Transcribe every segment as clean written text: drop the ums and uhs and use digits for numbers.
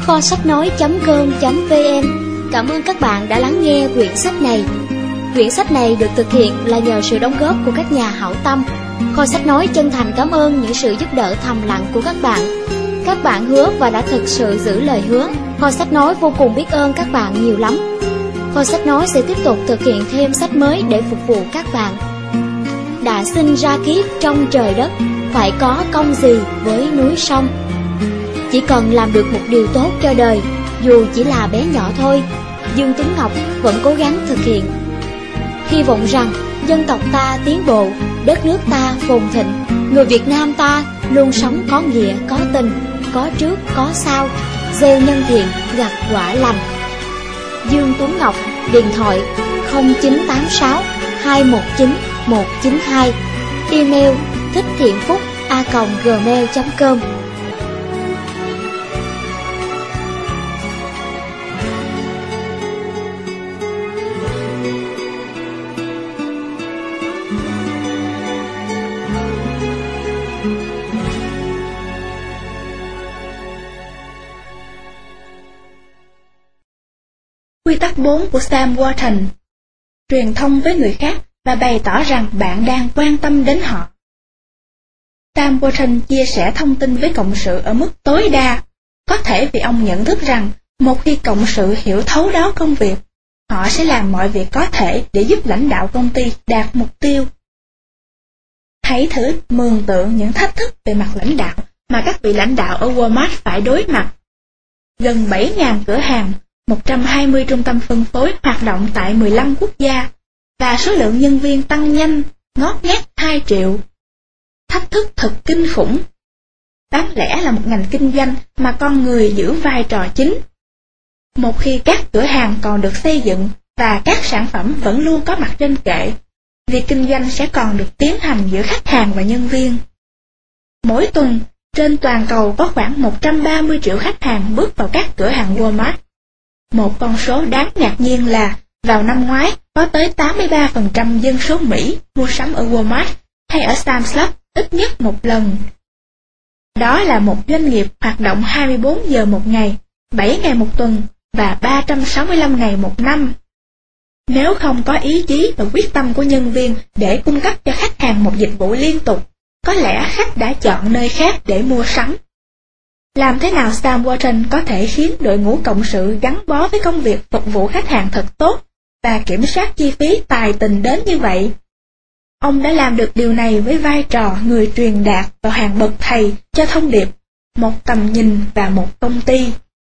kho sách nói.com.vn. Cảm ơn các bạn đã lắng nghe quyển sách này. Quyển sách này được thực hiện là nhờ sự đóng góp của các nhà hảo tâm. Kho sách nói chân thành cảm ơn những sự giúp đỡ thầm lặng của các bạn. Các bạn hứa và đã thực sự giữ lời hứa. Kho sách nói vô cùng biết ơn các bạn nhiều lắm. Kho sách nói sẽ tiếp tục thực hiện thêm sách mới để phục vụ các bạn. Đã sinh ra kiếp trong trời đất, phải có công gì với núi sông. Chỉ cần làm được một điều tốt cho đời, dù chỉ là bé nhỏ thôi, Dương Tuấn Ngọc vẫn cố gắng thực hiện. Hy vọng rằng dân tộc ta tiến bộ, đất nước ta phồn thịnh, người Việt Nam ta luôn sống có nghĩa, có tình, có trước, có sau, gieo nhân thiện, gặt quả lành. Dương Tuấn Ngọc, điện thoại 0986 219 192, email thicthiện.phúc@gmail.com. Quy tắc 4 của Sam Walton: truyền thông với người khác và bày tỏ rằng bạn đang quan tâm đến họ. Sam Walton chia sẻ thông tin với cộng sự ở mức tối đa, có thể vì ông nhận thức rằng một khi cộng sự hiểu thấu đáo công việc, họ sẽ làm mọi việc có thể để giúp lãnh đạo công ty đạt mục tiêu. Hãy thử mường tượng những thách thức về mặt lãnh đạo mà các vị lãnh đạo ở Walmart phải đối mặt. Gần 7.000 cửa hàng, 120 trung tâm phân phối hoạt động tại 15 quốc gia, và số lượng nhân viên tăng nhanh, ngót nghét 2 triệu. Thách thức thật kinh khủng. Đáng lẽ là một ngành kinh doanh mà con người giữ vai trò chính. Một khi các cửa hàng còn được xây dựng và các sản phẩm vẫn luôn có mặt trên kệ, việc kinh doanh sẽ còn được tiến hành giữa khách hàng và nhân viên. Mỗi tuần, trên toàn cầu có khoảng 130 triệu khách hàng bước vào các cửa hàng Walmart. Một con số đáng ngạc nhiên là vào năm ngoái có tới 83% dân số Mỹ mua sắm ở Walmart hay ở Sam's Club ít nhất một lần. Đó là một doanh nghiệp hoạt động 24 giờ một ngày, 7 ngày một tuần và 365 ngày một năm. Nếu không có ý chí và quyết tâm của nhân viên để cung cấp cho khách hàng một dịch vụ liên tục, có lẽ khách đã chọn nơi khác để mua sắm. Làm thế nào Sam Walton có thể khiến đội ngũ cộng sự gắn bó với công việc phục vụ khách hàng thật tốt và kiểm soát chi phí tài tình đến như vậy? Ông đã làm được điều này với vai trò người truyền đạt vào hàng bậc thầy cho thông điệp, một tầm nhìn và một công ty.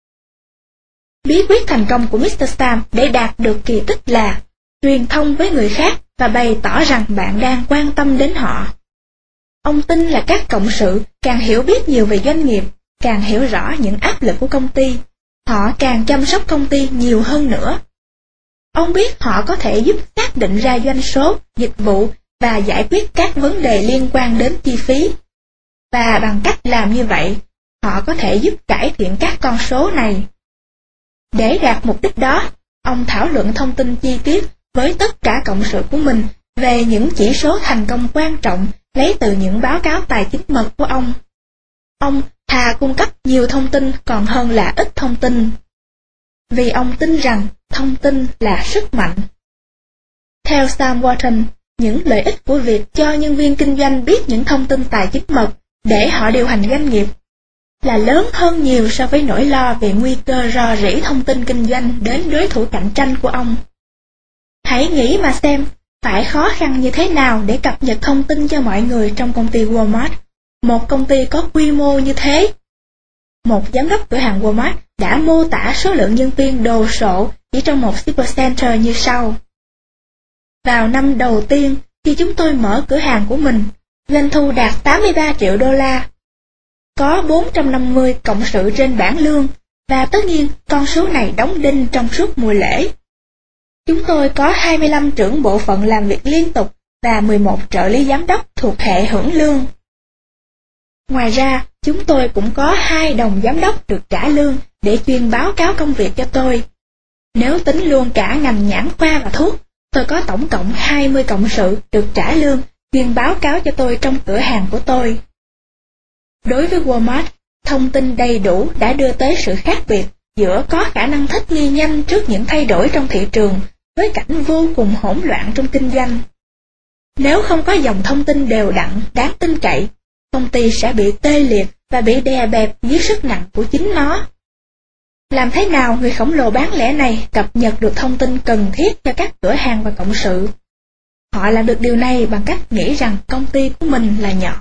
Bí quyết thành công của Mr. Sam để đạt được kỳ tích là truyền thông với người khác và bày tỏ rằng bạn đang quan tâm đến họ. Ông tin là các cộng sự càng hiểu biết nhiều về doanh nghiệp, càng hiểu rõ những áp lực của công ty, họ càng chăm sóc công ty nhiều hơn nữa. Ông biết họ có thể giúp xác định ra doanh số, dịch vụ và giải quyết các vấn đề liên quan đến chi phí. Và bằng cách làm như vậy, họ có thể giúp cải thiện các con số này. Để đạt mục đích đó, ông thảo luận thông tin chi tiết với tất cả cộng sự của mình về những chỉ số thành công quan trọng lấy từ những báo cáo tài chính mật của ông. Ông thà cung cấp nhiều thông tin còn hơn là ít thông tin. Vì ông tin rằng thông tin là sức mạnh. Theo Sam Walton, những lợi ích của việc cho nhân viên kinh doanh biết những thông tin tài chính mật để họ điều hành doanh nghiệp là lớn hơn nhiều so với nỗi lo về nguy cơ rò rỉ thông tin kinh doanh đến đối thủ cạnh tranh của ông. Hãy nghĩ mà xem, phải khó khăn như thế nào để cập nhật thông tin cho mọi người trong công ty Walmart, một công ty có quy mô như thế. Một giám đốc cửa hàng Walmart đã mô tả số lượng nhân viên đồ sộ chỉ trong một supercenter như sau. Vào năm đầu tiên, khi chúng tôi mở cửa hàng của mình, doanh thu đạt 83 triệu đô la. Có 450 cộng sự trên bảng lương, và tất nhiên con số này đóng đinh trong suốt mùa lễ. Chúng tôi có 25 trưởng bộ phận làm việc liên tục và 11 trợ lý giám đốc thuộc hệ hưởng lương. Ngoài ra, chúng tôi cũng có 2 đồng giám đốc được trả lương để chuyên báo cáo công việc cho tôi. Nếu tính luôn cả ngành nhãn khoa và thuốc, tôi có tổng cộng 20 cộng sự được trả lương chuyên báo cáo cho tôi trong cửa hàng của tôi. Đối với Walmart, Thông tin đầy đủ đã đưa tới sự khác biệt giữa có khả năng thích nghi nhanh trước những thay đổi trong thị trường với cảnh vô cùng hỗn loạn trong kinh doanh. Nếu không có dòng thông tin đều đặn, đáng tin cậy, công ty sẽ bị tê liệt và bị đè bẹp dưới sức nặng của chính nó. Làm thế nào người khổng lồ bán lẻ này cập nhật được thông tin cần thiết cho các cửa hàng và cộng sự? Họ làm được điều này bằng cách nghĩ rằng công ty của mình là nhỏ.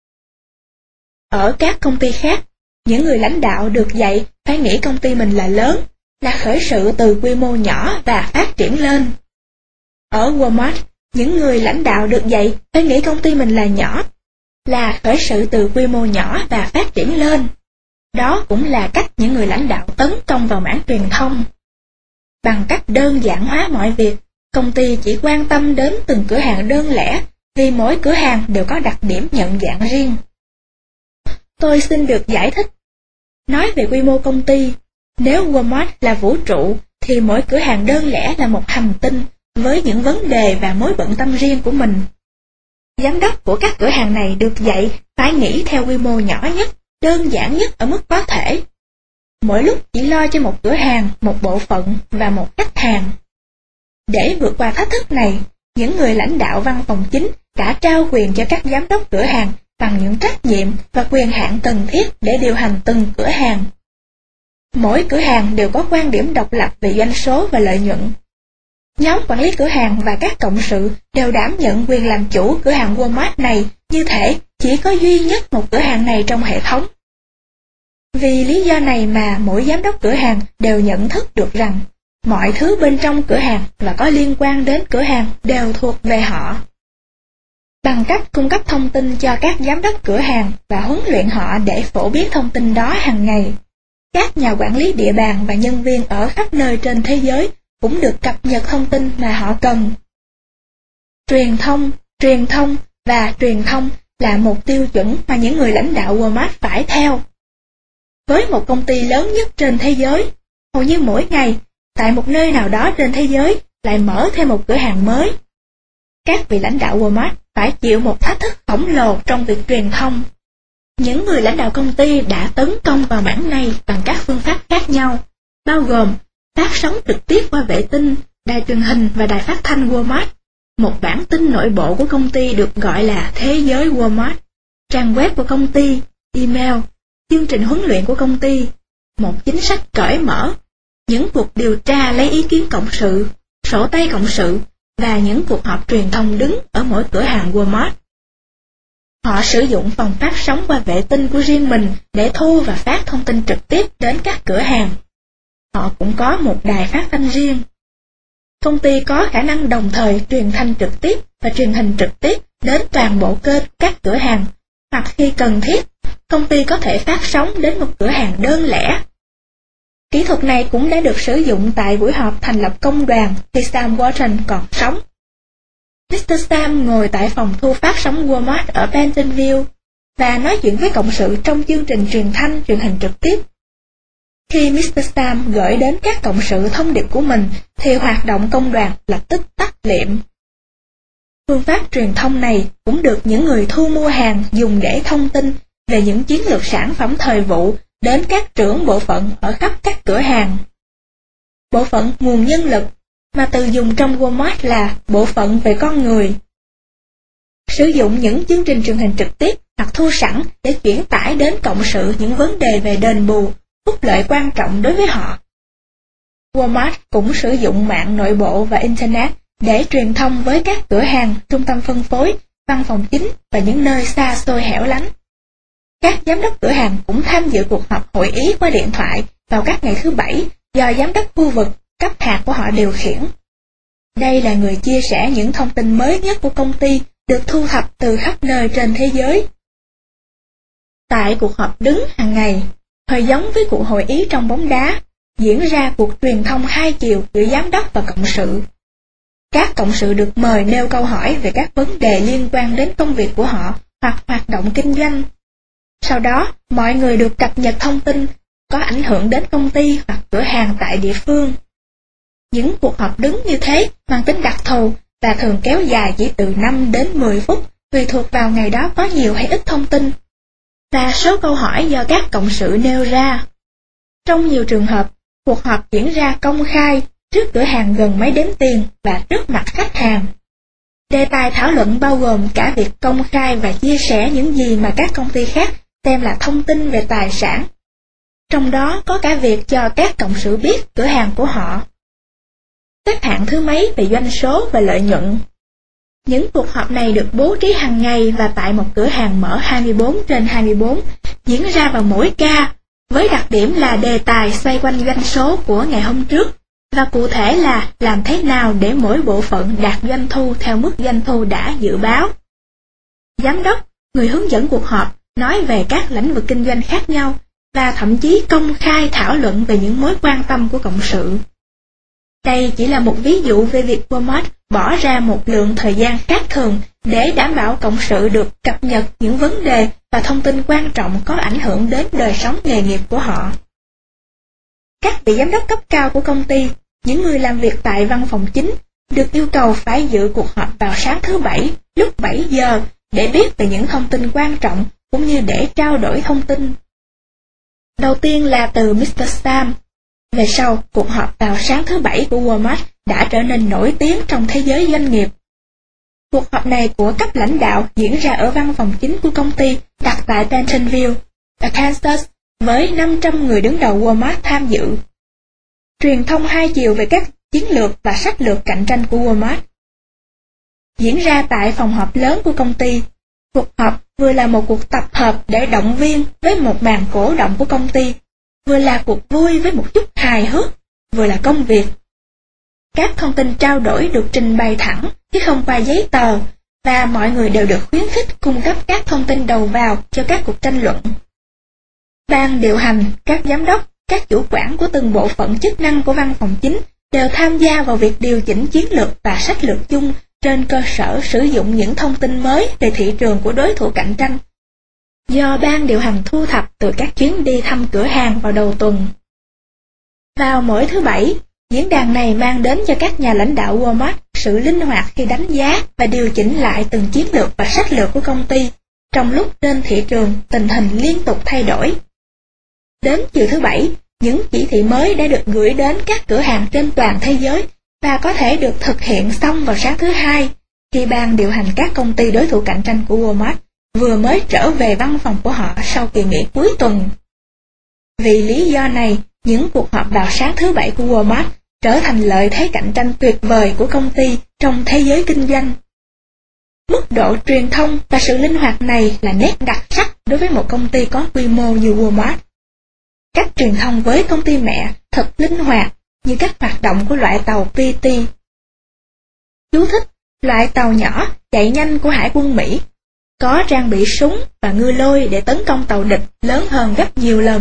Ở các công ty khác, những người lãnh đạo được dạy phải nghĩ công ty mình là lớn, là khởi sự từ quy mô nhỏ và phát triển lên. Ở Walmart, những người lãnh đạo được dạy phải nghĩ công ty mình là nhỏ, là khởi sự từ quy mô nhỏ và phát triển lên. Đó cũng là cách những người lãnh đạo tấn công vào mảng truyền thông. Bằng cách đơn giản hóa mọi việc, công ty chỉ quan tâm đến từng cửa hàng đơn lẻ vì mỗi cửa hàng đều có đặc điểm nhận dạng riêng. Tôi xin được giải thích. Nói về quy mô công ty, nếu Walmart là vũ trụ thì mỗi cửa hàng đơn lẻ là một hành tinh với những vấn đề và mối bận tâm riêng của mình. Giám đốc của các cửa hàng này được dạy phải nghĩ theo quy mô nhỏ nhất, đơn giản nhất ở mức có thể. Mỗi lúc chỉ lo cho một cửa hàng, một bộ phận và một khách hàng. Để vượt qua thách thức này, những người lãnh đạo văn phòng chính đã trao quyền cho các giám đốc cửa hàng bằng những trách nhiệm và quyền hạn cần thiết để điều hành từng cửa hàng. Mỗi cửa hàng đều có quan điểm độc lập về doanh số và lợi nhuận. Nhóm quản lý cửa hàng và các cộng sự đều đảm nhận quyền làm chủ cửa hàng Walmart này, như thể chỉ có duy nhất một cửa hàng này trong hệ thống. Vì lý do này mà mỗi giám đốc cửa hàng đều nhận thức được rằng mọi thứ bên trong cửa hàng và có liên quan đến cửa hàng đều thuộc về họ. Bằng cách cung cấp thông tin cho các giám đốc cửa hàng và huấn luyện họ để phổ biến thông tin đó hàng ngày, các nhà quản lý địa bàn và nhân viên ở khắp nơi trên thế giới cũng được cập nhật thông tin mà họ cần. Truyền thông và truyền thông là một tiêu chuẩn mà những người lãnh đạo Walmart phải theo. Với một công ty lớn nhất trên thế giới, hầu như mỗi ngày, tại một nơi nào đó trên thế giới lại mở thêm một cửa hàng mới. Các vị lãnh đạo Walmart phải chịu một thách thức khổng lồ trong việc truyền thông. Những người lãnh đạo công ty đã tấn công vào mảng này bằng các phương pháp khác nhau, bao gồm phát sóng trực tiếp qua vệ tinh, đài truyền hình và đài phát thanh Walmart, một bản tin nội bộ của công ty được gọi là Thế giới Walmart, trang web của công ty, email, chương trình huấn luyện của công ty, một chính sách cởi mở, những cuộc điều tra lấy ý kiến cộng sự, sổ tay cộng sự và những cuộc họp truyền thông đứng ở mỗi cửa hàng Walmart. Họ sử dụng phòng phát sóng qua vệ tinh của riêng mình để thu và phát thông tin trực tiếp đến các cửa hàng. Họ cũng có một đài phát thanh riêng. Công ty có khả năng đồng thời truyền thanh trực tiếp và truyền hình trực tiếp đến toàn bộ kênh các cửa hàng, hoặc khi cần thiết, công ty có thể phát sóng đến một cửa hàng đơn lẻ. Kỹ thuật này cũng đã được sử dụng tại buổi họp thành lập công đoàn khi Sam Walton còn sống. Mr. Sam ngồi tại phòng thu phát sóng Walmart ở Bentonville và nói chuyện với cộng sự trong chương trình truyền thanh truyền hình trực tiếp. Khi Mr. Sam gửi đến các cộng sự thông điệp của mình thì hoạt động công đoàn lập tức tắt liệm. Phương pháp truyền thông này cũng được những người thu mua hàng dùng để thông tin về những chiến lược sản phẩm thời vụ đến các trưởng bộ phận ở khắp các cửa hàng. Bộ phận nguồn nhân lực mà từ dùng trong Walmart là bộ phận về con người. Sử dụng những chương trình truyền hình trực tiếp hoặc thu sẵn để chuyển tải đến cộng sự những vấn đề về đền bù, phúc lợi quan trọng đối với họ. Walmart cũng sử dụng mạng nội bộ và Internet để truyền thông với các cửa hàng, trung tâm phân phối, văn phòng chính và những nơi xa xôi hẻo lánh. Các giám đốc cửa hàng cũng tham dự cuộc họp hội ý qua điện thoại vào các ngày thứ Bảy do giám đốc khu vực, cấp hạt của họ điều khiển. Đây là người chia sẻ những thông tin mới nhất của công ty được thu thập từ khắp nơi trên thế giới. Tại cuộc họp đứng hàng ngày, hơi giống với cuộc hội ý trong bóng đá, diễn ra cuộc truyền thông hai chiều giữa giám đốc và cộng sự. Các cộng sự được mời nêu câu hỏi về các vấn đề liên quan đến công việc của họ hoặc hoạt động kinh doanh. Sau đó, mọi người được cập nhật thông tin có ảnh hưởng đến công ty hoặc cửa hàng tại địa phương. Những cuộc họp đứng như thế mang tính đặc thù và thường kéo dài chỉ từ 5 đến 10 phút, tùy thuộc vào ngày đó có nhiều hay ít thông tin. và số câu hỏi do các cộng sự nêu ra. Trong nhiều trường hợp, cuộc họp diễn ra công khai trước cửa hàng gần máy đếm tiền và trước mặt khách hàng. Đề tài thảo luận bao gồm cả việc công khai và chia sẻ những gì mà các công ty khác xem là thông tin về tài sản. Trong đó có cả việc cho các cộng sự biết cửa hàng của họ xếp hạng thứ mấy về doanh số và lợi nhuận. Những cuộc họp này được bố trí hàng ngày và tại một cửa hàng mở 24/24, diễn ra vào mỗi ca, với đặc điểm là đề tài xoay quanh doanh số của ngày hôm trước, và cụ thể là làm thế nào để mỗi bộ phận đạt doanh thu theo mức doanh thu đã dự báo. Giám đốc, người hướng dẫn cuộc họp, nói về các lĩnh vực kinh doanh khác nhau, và thậm chí công khai thảo luận về những mối quan tâm của cộng sự. Đây chỉ là một ví dụ về việc Walmart bỏ ra một lượng thời gian khác thường để đảm bảo cộng sự được cập nhật những vấn đề và thông tin quan trọng có ảnh hưởng đến đời sống nghề nghiệp của họ. Các vị giám đốc cấp cao của công ty, những người làm việc tại văn phòng chính, được yêu cầu phải dự cuộc họp vào sáng thứ Bảy lúc 7 giờ để biết về những thông tin quan trọng cũng như để trao đổi thông tin. Đầu tiên là từ Mr. Sam. Về sau, cuộc họp vào sáng thứ Bảy của Walmart đã trở nên nổi tiếng trong thế giới doanh nghiệp. Cuộc họp này của cấp lãnh đạo diễn ra ở văn phòng chính của công ty đặt tại Bentonville, Kansas, với 500 người đứng đầu Walmart tham dự. Truyền thông hai chiều về các chiến lược và sách lược cạnh tranh của Walmart. Diễn ra tại phòng họp lớn của công ty, cuộc họp vừa là một cuộc tập hợp để động viên với một màn cổ động của công ty, vừa là cuộc vui với một chút hài hước, vừa là công việc. Các thông tin trao đổi được trình bày thẳng chứ không qua giấy tờ, và mọi người đều được khuyến khích cung cấp các thông tin đầu vào cho các cuộc tranh luận. Ban điều hành, các giám đốc, các chủ quản của từng bộ phận chức năng của văn phòng chính đều tham gia vào việc điều chỉnh chiến lược và sách lược chung trên cơ sở sử dụng những thông tin mới về thị trường của đối thủ cạnh tranh, do ban điều hành thu thập từ các chuyến đi thăm cửa hàng vào đầu tuần. Vào mỗi thứ Bảy, diễn đàn này mang đến cho các nhà lãnh đạo Walmart sự linh hoạt khi đánh giá và điều chỉnh lại từng chiến lược và sách lược của công ty, trong lúc trên thị trường tình hình liên tục thay đổi. Đến chiều thứ Bảy, những chỉ thị mới đã được gửi đến các cửa hàng trên toàn thế giới và có thể được thực hiện xong vào sáng thứ Hai, khi ban điều hành các công ty đối thủ cạnh tranh của Walmart vừa mới trở về văn phòng của họ sau kỳ nghỉ cuối tuần. Vì lý do này, những cuộc họp vào sáng thứ Bảy của Walmart trở thành lợi thế cạnh tranh tuyệt vời của công ty trong thế giới kinh doanh. Mức độ truyền thông và sự linh hoạt này là nét đặc sắc đối với một công ty có quy mô như Walmart. Cách truyền thông với công ty mẹ thật linh hoạt, như các hoạt động của loại tàu PT. Chú thích: loại tàu nhỏ chạy nhanh của Hải quân Mỹ, có trang bị súng và ngư lôi để tấn công tàu địch lớn hơn gấp nhiều lần.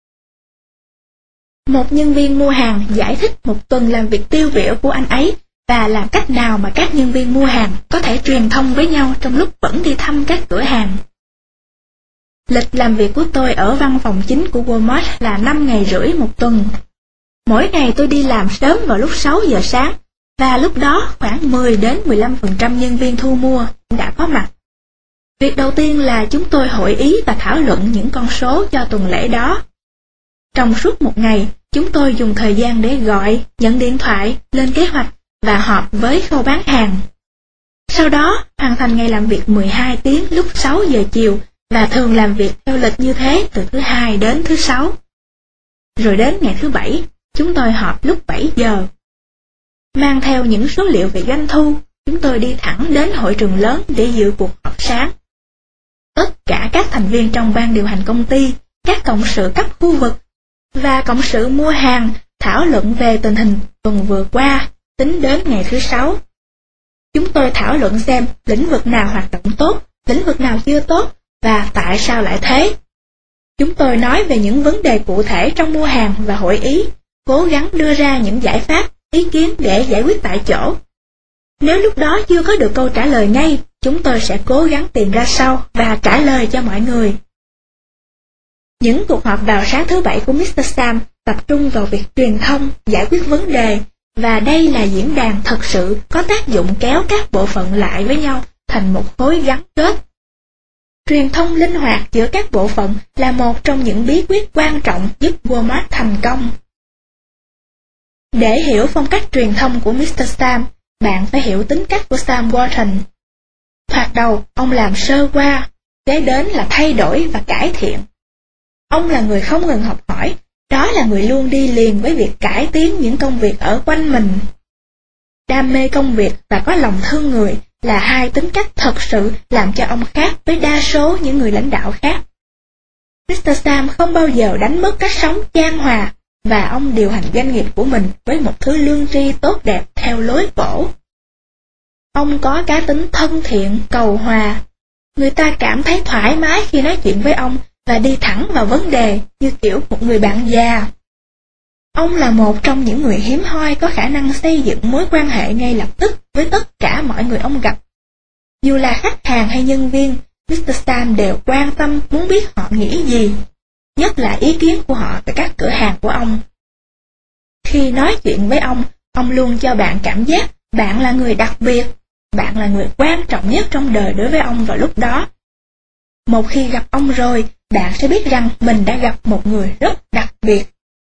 Một nhân viên mua hàng giải thích một tuần làm việc tiêu biểu của anh ấy và làm cách nào mà các nhân viên mua hàng có thể truyền thông với nhau trong lúc vẫn đi thăm các cửa hàng. Lịch làm việc của tôi ở văn phòng chính của Walmart là 5 ngày rưỡi một tuần. Mỗi ngày tôi đi làm sớm vào lúc 6 giờ sáng, và lúc đó khoảng 10-15% nhân viên thu mua đã có mặt. Việc đầu tiên là chúng tôi hội ý và thảo luận những con số cho tuần lễ đó. Trong suốt một ngày, chúng tôi dùng thời gian để gọi, nhận điện thoại, lên kế hoạch và họp với khâu bán hàng. Sau đó, hoàn thành ngày làm việc 12 tiếng lúc 6 giờ chiều và thường làm việc theo lịch như thế từ thứ Hai đến thứ Sáu. Rồi đến ngày thứ Bảy, chúng tôi họp lúc 7 giờ. Mang theo những số liệu về doanh thu, chúng tôi đi thẳng đến hội trường lớn để dự cuộc họp sáng. Tất cả các thành viên trong ban điều hành công ty, các cộng sự cấp khu vực và cộng sự mua hàng thảo luận về tình hình tuần vừa qua tính đến ngày thứ Sáu. Chúng tôi thảo luận xem lĩnh vực nào hoạt động tốt, lĩnh vực nào chưa tốt và tại sao lại thế. Chúng tôi nói về những vấn đề cụ thể trong mua hàng và hội ý, cố gắng đưa ra những giải pháp, ý kiến để giải quyết tại chỗ. Nếu lúc đó chưa có được câu trả lời ngay, chúng tôi sẽ cố gắng tìm ra sau và trả lời cho mọi người. Những cuộc họp vào sáng thứ Bảy của Mr. Sam tập trung vào việc truyền thông, giải quyết vấn đề, và đây là diễn đàn thật sự có tác dụng kéo các bộ phận lại với nhau thành một khối gắn kết. Truyền thông linh hoạt giữa các bộ phận là một trong những bí quyết quan trọng giúp Walmart thành công. Để hiểu phong cách truyền thông của Mr. Sam, bạn phải hiểu tính cách của Sam Walton. Thoạt đầu, ông làm sơ qua, kế đến là thay đổi và cải thiện. Ông là người không ngừng học hỏi, đó là người luôn đi liền với việc cải tiến những công việc ở quanh mình. Đam mê công việc và có lòng thương người là hai tính cách thật sự làm cho ông khác với đa số những người lãnh đạo khác. Mr. Sam không bao giờ đánh mất cách sống chan hòa, và ông điều hành doanh nghiệp của mình với một thứ lương tri tốt đẹp theo lối cổ. Ông có cá tính thân thiện, cầu hòa. Người ta cảm thấy thoải mái khi nói chuyện với ông và đi thẳng vào vấn đề như kiểu một người bạn già. Ông là một trong những người hiếm hoi có khả năng xây dựng mối quan hệ ngay lập tức với tất cả mọi người ông gặp. Dù là khách hàng hay nhân viên, Mr. Sam đều quan tâm muốn biết họ nghĩ gì, nhất là ý kiến của họ về các cửa hàng của ông. Khi nói chuyện với ông luôn cho bạn cảm giác bạn là người đặc biệt, bạn là người quan trọng nhất trong đời đối với ông vào lúc đó. Một khi gặp ông rồi, bạn sẽ biết rằng mình đã gặp một người rất đặc biệt.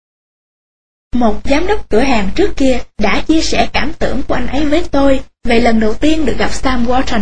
Một giám đốc cửa hàng trước kia đã chia sẻ cảm tưởng của anh ấy với tôi về lần đầu tiên được gặp Sam Walton.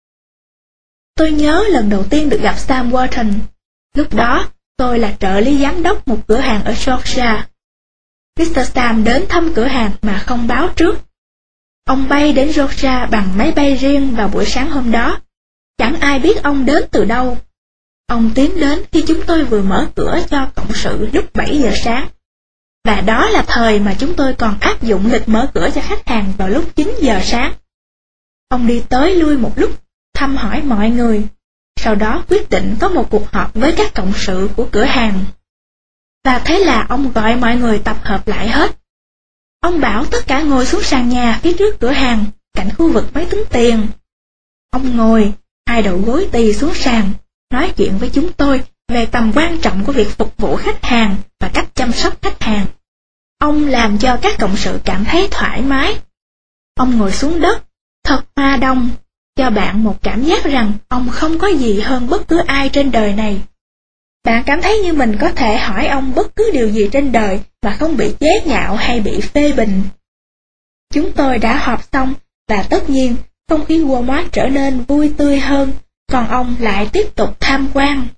Tôi nhớ lần đầu tiên được gặp Sam Walton. Lúc đó, tôi là trợ lý giám đốc một cửa hàng ở Georgia. Mr. Sam đến thăm cửa hàng mà không báo trước. Ông bay đến Georgia bằng máy bay riêng vào buổi sáng hôm đó. Chẳng ai biết ông đến từ đâu. Ông tiến đến khi chúng tôi vừa mở cửa cho cộng sự lúc 7 giờ sáng. Và đó là thời mà chúng tôi còn áp dụng lịch mở cửa cho khách hàng vào lúc 9 giờ sáng. Ông đi tới lui một lúc, thăm hỏi mọi người. Sau đó quyết định có một cuộc họp với các cộng sự của cửa hàng. Và thế là ông gọi mọi người tập hợp lại hết. Ông bảo tất cả ngồi xuống sàn nhà phía trước cửa hàng, cạnh khu vực máy tính tiền. Ông ngồi, hai đầu gối tì xuống sàn, nói chuyện với chúng tôi về tầm quan trọng của việc phục vụ khách hàng và cách chăm sóc khách hàng. Ông làm cho các cộng sự cảm thấy thoải mái. Ông ngồi xuống đất, thật hoa đông, cho bạn một cảm giác rằng ông không có gì hơn bất cứ ai trên đời này. Bạn cảm thấy như mình có thể hỏi ông bất cứ điều gì trên đời mà không bị chế nhạo hay bị phê bình. Chúng tôi đã họp xong và tất nhiên không khí Walmart trở nên vui tươi hơn, còn ông lại tiếp tục tham quan.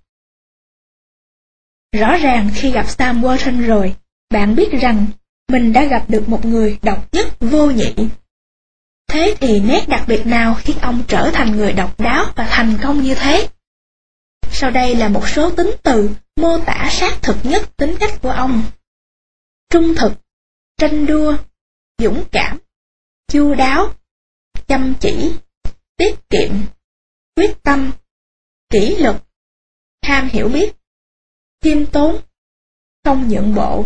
Rõ ràng khi gặp Sam Walton rồi, bạn biết rằng mình đã gặp được một người độc nhất vô nhị. Thế thì nét đặc biệt nào khiến ông trở thành người độc đáo và thành công như thế? Sau đây là một số tính từ mô tả sát thực nhất tính cách của ông. Trung thực, tranh đua, dũng cảm, chu đáo, chăm chỉ, tiết kiệm, quyết tâm, kỷ luật, ham hiểu biết, khiêm tốn, không nhượng bộ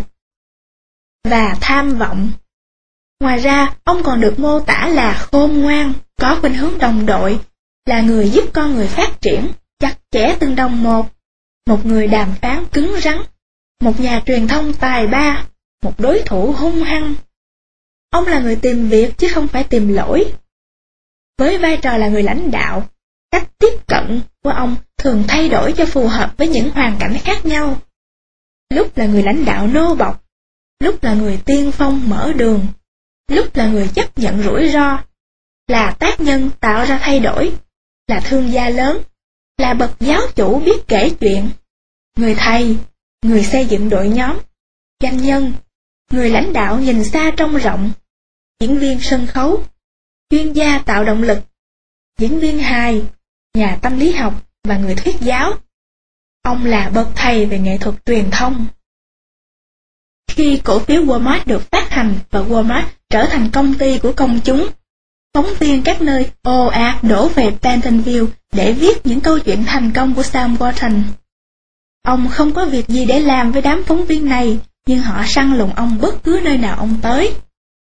và tham vọng. Ngoài ra, ông còn được mô tả là khôn ngoan, có khuynh hướng đồng đội, là người giúp con người phát triển, chặt chẽ từng đồng một người đàm phán cứng rắn, một nhà truyền thông tài ba, một đối thủ hung hăng. Ông là người tìm việc chứ không phải tìm lỗi. Với vai trò là người lãnh đạo, cách tiếp cận của ông thường thay đổi cho phù hợp với những hoàn cảnh khác nhau. Lúc là người lãnh đạo nô bộc, lúc là người tiên phong mở đường, lúc là người chấp nhận rủi ro, là tác nhân tạo ra thay đổi, là thương gia lớn, là bậc giáo chủ biết kể chuyện, người thầy, người xây dựng đội nhóm, doanh nhân, người lãnh đạo nhìn xa trông rộng, diễn viên sân khấu, chuyên gia tạo động lực, diễn viên hài, nhà tâm lý học và người thuyết giáo. Ông là bậc thầy về nghệ thuật truyền thông. Khi cổ phiếu Walmart được phát hành và Walmart trở thành công ty của công chúng, phóng viên các nơi ồ ạt đổ về Bentonville để viết những câu chuyện thành công của Sam Walton. Ông không có việc gì để làm với đám phóng viên này, nhưng họ săn lùng ông bất cứ nơi nào ông tới.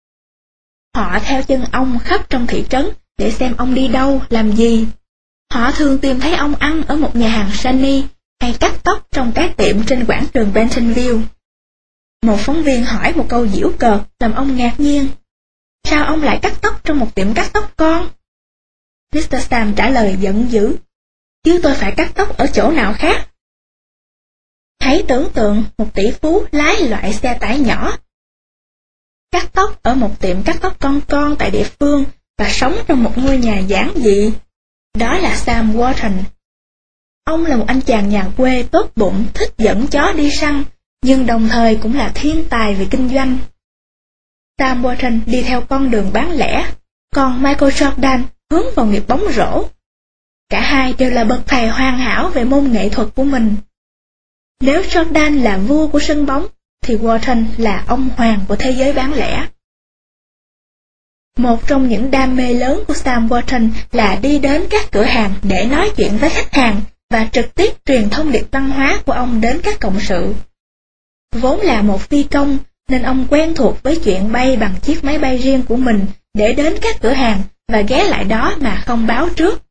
Họ theo chân ông khắp trong thị trấn để xem ông đi đâu, làm gì. Họ thường tìm thấy ông ăn ở một nhà hàng Sunny hay cắt tóc trong các tiệm trên quảng trường Bentonville. Một phóng viên hỏi một câu giễu cợt làm ông ngạc nhiên. Sao ông lại cắt tóc trong một tiệm cắt tóc con? Mr. Sam trả lời giận dữ. chứ tôi phải cắt tóc ở chỗ nào khác. Hãy tưởng tượng một tỷ phú lái loại xe tải nhỏ, cắt tóc ở một tiệm cắt tóc con tại địa phương và sống trong một ngôi nhà giản dị. Đó là Sam Walton. Ông là một anh chàng nhà quê tốt bụng, thích dẫn chó đi săn, nhưng đồng thời cũng là thiên tài về kinh doanh. Sam Walton đi theo con đường bán lẻ, còn Michael Jordan hướng vào nghiệp bóng rổ. Cả hai đều là bậc thầy hoàn hảo về môn nghệ thuật của mình. Nếu Jordan là vua của sân bóng, thì Walton là ông hoàng của thế giới bán lẻ. Một trong những đam mê lớn của Sam Walton là đi đến các cửa hàng để nói chuyện với khách hàng và trực tiếp truyền thông điệp văn hóa của ông đến các cộng sự. Vốn là một phi công, nên ông quen thuộc với chuyện bay bằng chiếc máy bay riêng của mình để đến các cửa hàng và ghé lại đó mà không báo trước.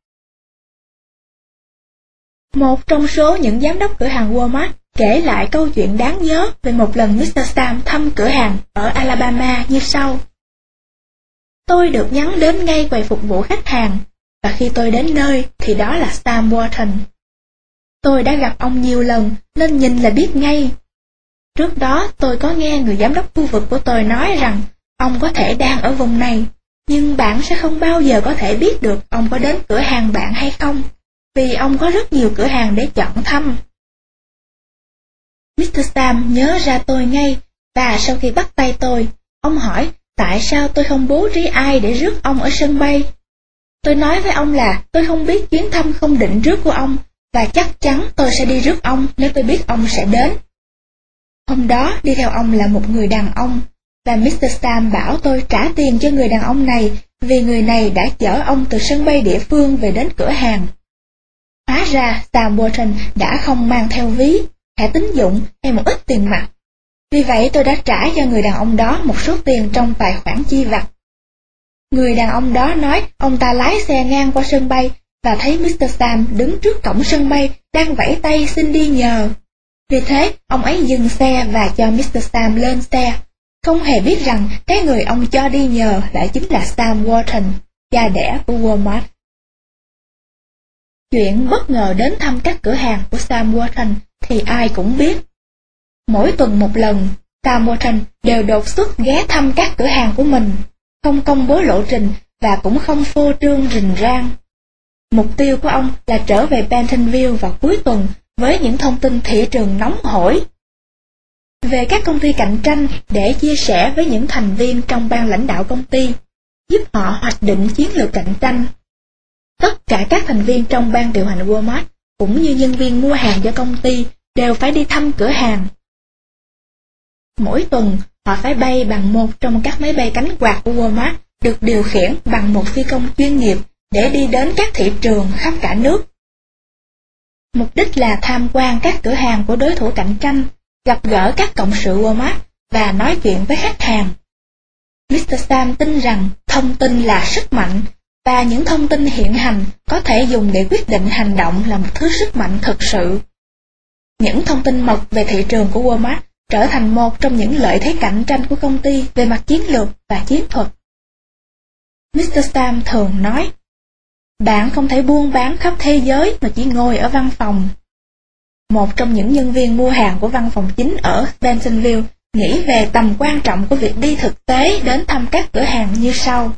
Một trong số những giám đốc cửa hàng Walmart kể lại câu chuyện đáng nhớ về một lần Mr. Sam thăm cửa hàng ở Alabama như sau. Tôi được nhắn đến ngay quầy phục vụ khách hàng, và khi tôi đến nơi thì đó là Sam Walton. Tôi đã gặp ông nhiều lần nên nhìn là biết ngay. Trước đó tôi có nghe người giám đốc khu vực của tôi nói rằng ông có thể đang ở vùng này, nhưng bạn sẽ không bao giờ có thể biết được ông có đến cửa hàng bạn hay không, vì ông có rất nhiều cửa hàng để chọn thăm. Mr. Sam nhớ ra tôi ngay, và sau khi bắt tay tôi, ông hỏi tại sao tôi không bố trí ai để rước ông ở sân bay. Tôi nói với ông là tôi không biết chuyến thăm không định trước của ông, và chắc chắn tôi sẽ đi rước ông nếu tôi biết ông sẽ đến. Hôm đó đi theo ông là một người đàn ông, và Mr. Sam bảo tôi trả tiền cho người đàn ông này vì người này đã chở ông từ sân bay địa phương về đến cửa hàng. Hóa ra Sam Walton đã không mang theo ví, thẻ tín dụng hay một ít tiền mặt. Vì vậy tôi đã trả cho người đàn ông đó một số tiền trong tài khoản chi vặt. Người đàn ông đó nói ông ta lái xe ngang qua sân bay và thấy Mr. Sam đứng trước cổng sân bay đang vẫy tay xin đi nhờ. Vì thế ông ấy dừng xe và cho Mr. Sam lên xe, không hề biết rằng cái người ông cho đi nhờ lại chính là Sam Walton, cha đẻ của Walmart. Chuyện bất ngờ đến thăm các cửa hàng của Sam Walton thì ai cũng biết. Mỗi tuần một lần, Sam Walton đều đột xuất ghé thăm các cửa hàng của mình, không công bố lộ trình và cũng không phô trương rình rang. Mục tiêu của ông là trở về Bentonville vào cuối tuần với những thông tin thị trường nóng hổi về các công ty cạnh tranh để chia sẻ với những thành viên trong ban lãnh đạo công ty, giúp họ hoạch định chiến lược cạnh tranh. Tất cả các thành viên trong ban điều hành Walmart cũng như nhân viên mua hàng cho công ty đều phải đi thăm cửa hàng. Mỗi tuần, họ phải bay bằng một trong các máy bay cánh quạt của Walmart được điều khiển bằng một phi công chuyên nghiệp để đi đến các thị trường khắp cả nước. Mục đích là tham quan các cửa hàng của đối thủ cạnh tranh, gặp gỡ các cộng sự Walmart và nói chuyện với khách hàng. Mr. Sam tin rằng thông tin là sức mạnh, và những thông tin hiện hành có thể dùng để quyết định hành động là một thứ sức mạnh thực sự. Những thông tin mật về thị trường của Walmart trở thành một trong những lợi thế cạnh tranh của công ty về mặt chiến lược và chiến thuật. Mr. Sam thường nói, bạn không thể buôn bán khắp thế giới mà chỉ ngồi ở văn phòng. Một trong những nhân viên mua hàng của văn phòng chính ở Bentonville nghĩ về tầm quan trọng của việc đi thực tế đến thăm các cửa hàng như sau.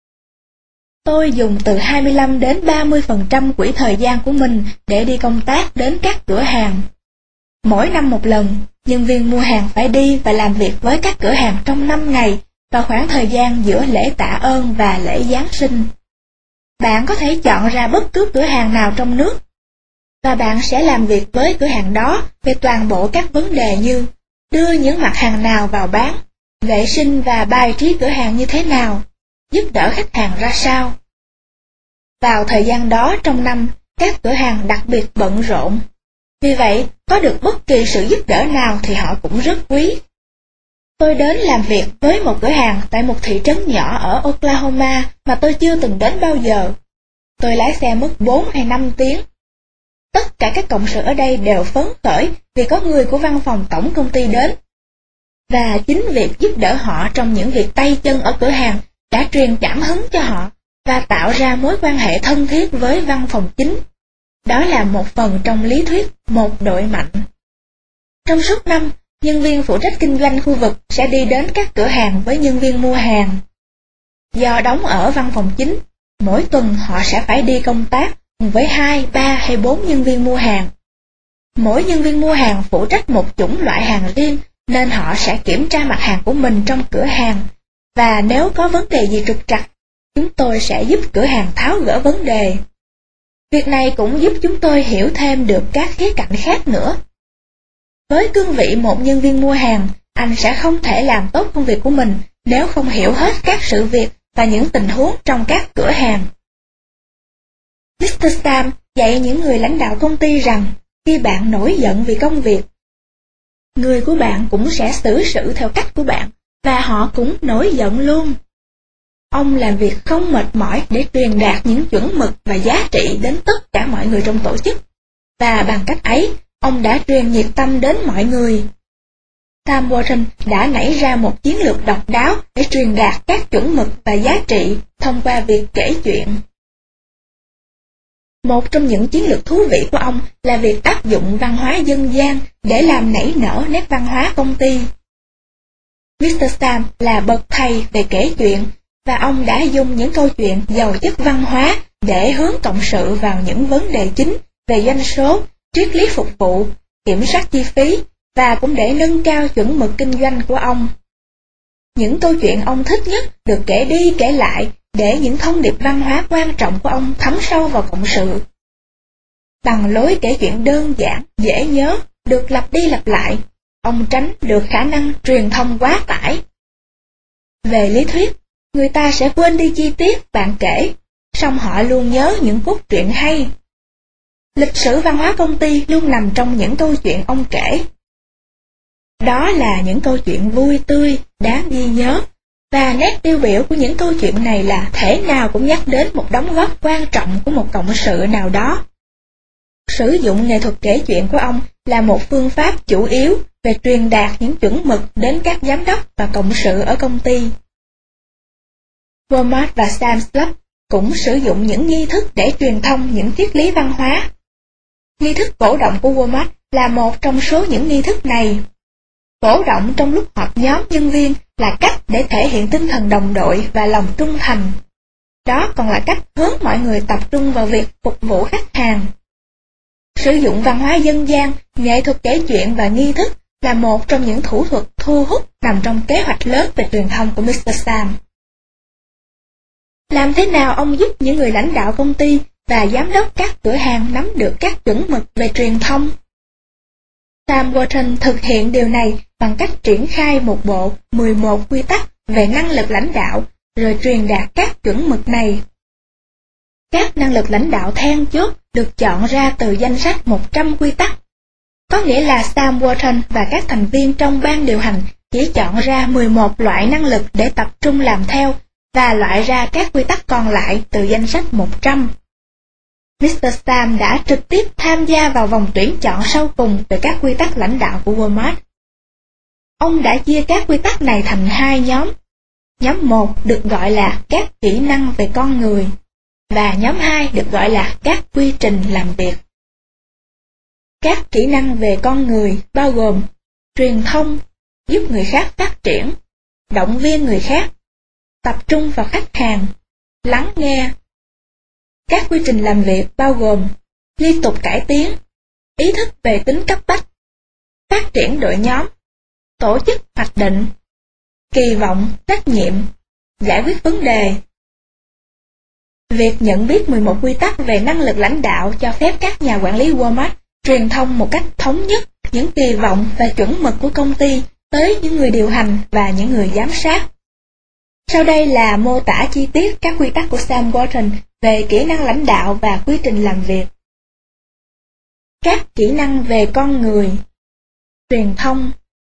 Tôi dùng từ 25 đến 30% quỹ thời gian của mình để đi công tác đến các cửa hàng. Mỗi năm một lần, nhân viên mua hàng phải đi và làm việc với các cửa hàng trong 5 ngày vào khoảng thời gian giữa lễ tạ ơn và lễ Giáng sinh. Bạn có thể chọn ra bất cứ cửa hàng nào trong nước, và bạn sẽ làm việc với cửa hàng đó về toàn bộ các vấn đề như đưa những mặt hàng nào vào bán, vệ sinh và bài trí cửa hàng như thế nào, giúp đỡ khách hàng ra sao. Vào thời gian đó trong năm, các cửa hàng đặc biệt bận rộn. Vì vậy, có được bất kỳ sự giúp đỡ nào thì họ cũng rất quý. Tôi đến làm việc với một cửa hàng tại một thị trấn nhỏ ở Oklahoma mà tôi chưa từng đến bao giờ. Tôi lái xe mất 4 hay 5 tiếng. Tất cả các cộng sự ở đây đều phấn khởi vì có người của văn phòng tổng công ty đến. Và chính việc giúp đỡ họ trong những việc tay chân ở cửa hàng đã truyền cảm hứng cho họ và tạo ra mối quan hệ thân thiết với văn phòng chính. đó là một phần trong lý thuyết một đội mạnh. Trong suốt năm, nhân viên phụ trách kinh doanh khu vực sẽ đi đến các cửa hàng với nhân viên mua hàng. Do đóng ở văn phòng chính, mỗi tuần họ sẽ phải đi công tác cùng với 2, 3 hay 4 nhân viên mua hàng. Mỗi nhân viên mua hàng phụ trách một chủng loại hàng riêng, nên họ sẽ kiểm tra mặt hàng của mình trong cửa hàng, và nếu có vấn đề gì trục trặc, chúng tôi sẽ giúp cửa hàng tháo gỡ vấn đề. Việc này cũng giúp chúng tôi hiểu thêm được các khía cạnh khác nữa. Với cương vị một nhân viên mua hàng, anh sẽ không thể làm tốt công việc của mình nếu không hiểu hết các sự việc và những tình huống trong các cửa hàng. Mr. Sam dạy những người lãnh đạo công ty rằng khi bạn nổi giận vì công việc, người của bạn cũng sẽ xử sự theo cách của bạn, và họ cũng nổi giận luôn. Ông làm việc không mệt mỏi để truyền đạt những chuẩn mực và giá trị đến tất cả mọi người trong tổ chức, và bằng cách ấy, ông đã truyền nhiệt tâm đến mọi người. Sam Walton đã nảy ra một chiến lược độc đáo để truyền đạt các chuẩn mực và giá trị thông qua việc kể chuyện. Một trong những chiến lược thú vị của ông là việc áp dụng văn hóa dân gian để làm nảy nở nét văn hóa công ty. Mr. Sam là bậc thầy về kể chuyện, và ông đã dùng những câu chuyện giàu chất văn hóa để hướng cộng sự vào những vấn đề chính về doanh số, triết lý phục vụ, kiểm soát chi phí, và cũng để nâng cao chuẩn mực kinh doanh của ông. Những câu chuyện ông thích nhất được kể đi kể lại để những thông điệp văn hóa quan trọng của ông thấm sâu vào cộng sự. Bằng lối kể chuyện đơn giản, dễ nhớ, được lặp đi lặp lại, ông tránh được khả năng truyền thông quá tải. Về lý thuyết, người ta sẽ quên đi chi tiết bạn kể, song họ luôn nhớ những cốt truyện hay. Lịch sử văn hóa công ty luôn nằm trong những câu chuyện ông kể. Đó là những câu chuyện vui tươi, đáng ghi nhớ, và nét tiêu biểu của những câu chuyện này là thể nào cũng nhắc đến một đóng góp quan trọng của một cộng sự nào đó. Sử dụng nghệ thuật kể chuyện của ông là một phương pháp chủ yếu về truyền đạt những chuẩn mực đến các giám đốc và cộng sự ở công ty. Walmart và Sam's Club cũng sử dụng những nghi thức để truyền thông những triết lý văn hóa. Nghi thức cổ động của Walmart là một trong số những nghi thức này. Cổ động trong lúc họp nhóm nhân viên là cách để thể hiện tinh thần đồng đội và lòng trung thành. Đó còn là cách hướng mọi người tập trung vào việc phục vụ khách hàng. Sử dụng văn hóa dân gian, nghệ thuật kể chuyện và nghi thức là một trong những thủ thuật thu hút nằm trong kế hoạch lớn về truyền thông của Mr. Sam. Làm thế nào ông giúp những người lãnh đạo công ty và giám đốc các cửa hàng nắm được các chuẩn mực về truyền thông? Sam Walton thực hiện điều này bằng cách triển khai một bộ 11 quy tắc về năng lực lãnh đạo, rồi truyền đạt các chuẩn mực này. Các năng lực lãnh đạo then chốt được chọn ra từ danh sách 100 quy tắc. Có nghĩa là Sam Walton và các thành viên trong ban điều hành chỉ chọn ra 11 loại năng lực để tập trung làm theo, và loại ra các quy tắc còn lại từ danh sách 100. Mr. Sam đã trực tiếp tham gia vào vòng tuyển chọn sau cùng về các quy tắc lãnh đạo của Walmart. Ông đã chia các quy tắc này thành 2 nhóm. Nhóm 1 được gọi là các kỹ năng về con người, và nhóm 2 được gọi là các quy trình làm việc. Các kỹ năng về con người bao gồm truyền thông, giúp người khác phát triển, động viên người khác, tập trung vào khách hàng, lắng nghe. Các quy trình làm việc bao gồm liên tục cải tiến, ý thức về tính cấp bách, phát triển đội nhóm, tổ chức hoạch định, kỳ vọng, trách nhiệm, giải quyết vấn đề. Việc nhận biết 11 quy tắc về năng lực lãnh đạo cho phép các nhà quản lý Walmart truyền thông một cách thống nhất những kỳ vọng và chuẩn mực của công ty tới những người điều hành và những người giám sát. Sau đây là mô tả chi tiết các quy tắc của Sam Walton về kỹ năng lãnh đạo và quy trình làm việc. Các kỹ năng về con người. Truyền thông.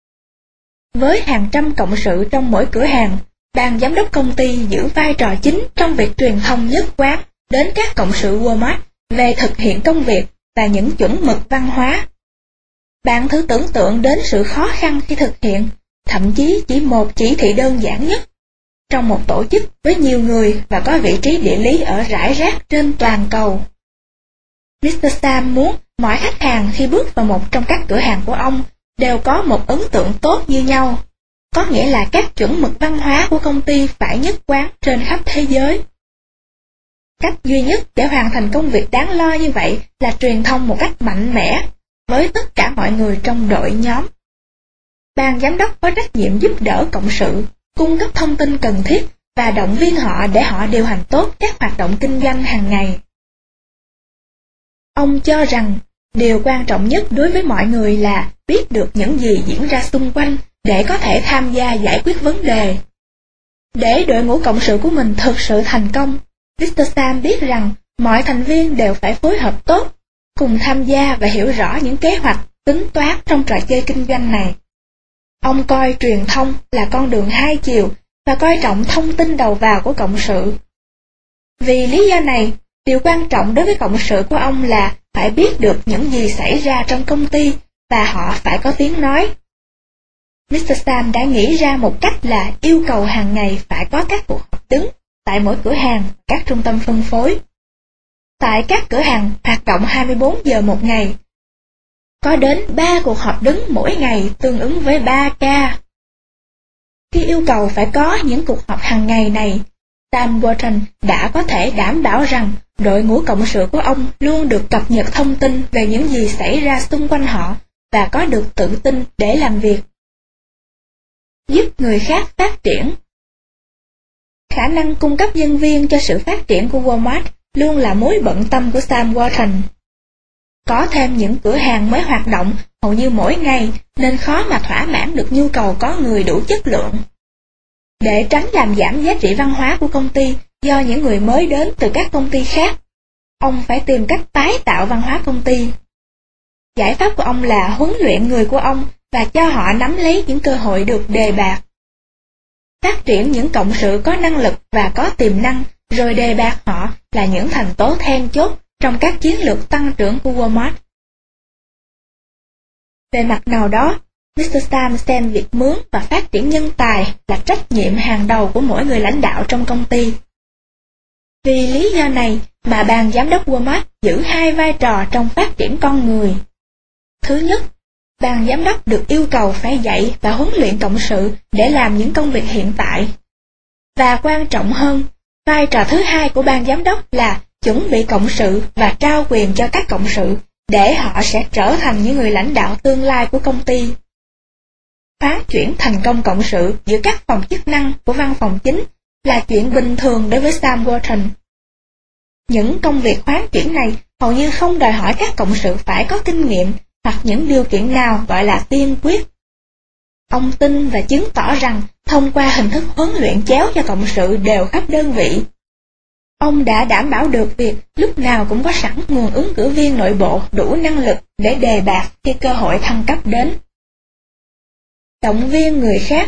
Với hàng trăm cộng sự trong mỗi cửa hàng, ban giám đốc công ty giữ vai trò chính trong việc truyền thông nhất quán đến các cộng sự Walmart về thực hiện công việc và những chuẩn mực văn hóa. Bạn thử tưởng tượng đến sự khó khăn khi thực hiện, thậm chí chỉ một chỉ thị đơn giản nhất, trong một tổ chức với nhiều người và có vị trí địa lý ở rải rác trên toàn cầu. Mr. Sam muốn mọi khách hàng khi bước vào một trong các cửa hàng của ông đều có một ấn tượng tốt như nhau, có nghĩa là các chuẩn mực văn hóa của công ty phải nhất quán trên khắp thế giới. Cách duy nhất để hoàn thành công việc đáng lo như vậy là truyền thông một cách mạnh mẽ với tất cả mọi người trong đội nhóm. Ban giám đốc có trách nhiệm giúp đỡ cộng sự, cung cấp thông tin cần thiết và động viên họ để họ điều hành tốt các hoạt động kinh doanh hàng ngày. Ông cho rằng điều quan trọng nhất đối với mọi người là biết được những gì diễn ra xung quanh để có thể tham gia giải quyết vấn đề. Để đội ngũ cộng sự của mình thực sự thành công, Mr. Sam biết rằng mọi thành viên đều phải phối hợp tốt, cùng tham gia và hiểu rõ những kế hoạch, tính toán trong trò chơi kinh doanh này. Ông coi truyền thông là con đường hai chiều và coi trọng thông tin đầu vào của cộng sự. Vì lý do này, điều quan trọng đối với cộng sự của ông là phải biết được những gì xảy ra trong công ty và họ phải có tiếng nói. Mr. Sam đã nghĩ ra một cách là yêu cầu hàng ngày phải có các cuộc họp đứng tại mỗi cửa hàng, các trung tâm phân phối. Tại các cửa hàng hoạt động 24 giờ một ngày, có đến 3 cuộc họp đứng mỗi ngày tương ứng với 3 ca. Khi yêu cầu phải có những cuộc họp hàng ngày này, Sam Walton đã có thể đảm bảo rằng đội ngũ cộng sự của ông luôn được cập nhật thông tin về những gì xảy ra xung quanh họ và có được tự tin để làm việc. Giúp người khác phát triển. Khả năng cung cấp nhân viên cho sự phát triển của Walmart luôn là mối bận tâm của Sam Walton. Có thêm những cửa hàng mới hoạt động hầu như mỗi ngày nên khó mà thỏa mãn được nhu cầu có người đủ chất lượng. Để tránh làm giảm giá trị văn hóa của công ty do những người mới đến từ các công ty khác, ông phải tìm cách tái tạo văn hóa công ty. Giải pháp của ông là huấn luyện người của ông và cho họ nắm lấy những cơ hội được đề bạt. Phát triển những cộng sự có năng lực và có tiềm năng rồi đề bạt họ là những thành tố then chốt trong các chiến lược tăng trưởng của Walmart. Về mặt nào đó, Mr. Sam xem việc mướn và phát triển nhân tài là trách nhiệm hàng đầu của mỗi người lãnh đạo trong công ty. Vì lý do này mà ban giám đốc Walmart giữ hai vai trò trong phát triển con người. Thứ nhất, ban giám đốc được yêu cầu phải dạy và huấn luyện cộng sự để làm những công việc hiện tại. Và quan trọng hơn, vai trò thứ hai của ban giám đốc là chuẩn bị cộng sự và trao quyền cho các cộng sự để họ sẽ trở thành những người lãnh đạo tương lai của công ty. Phá chuyển thành công cộng sự giữa các phòng chức năng của văn phòng chính là chuyện bình thường đối với Sam Walton. Những công việc hoán chuyển này hầu như không đòi hỏi các cộng sự phải có kinh nghiệm hoặc những điều kiện nào gọi là tiên quyết. Ông tin và chứng tỏ rằng thông qua hình thức huấn luyện chéo cho cộng sự đều khắp đơn vị, ông đã đảm bảo được việc lúc nào cũng có sẵn nguồn ứng cử viên nội bộ đủ năng lực để đề bạt khi cơ hội thăng cấp đến. Động viên người khác.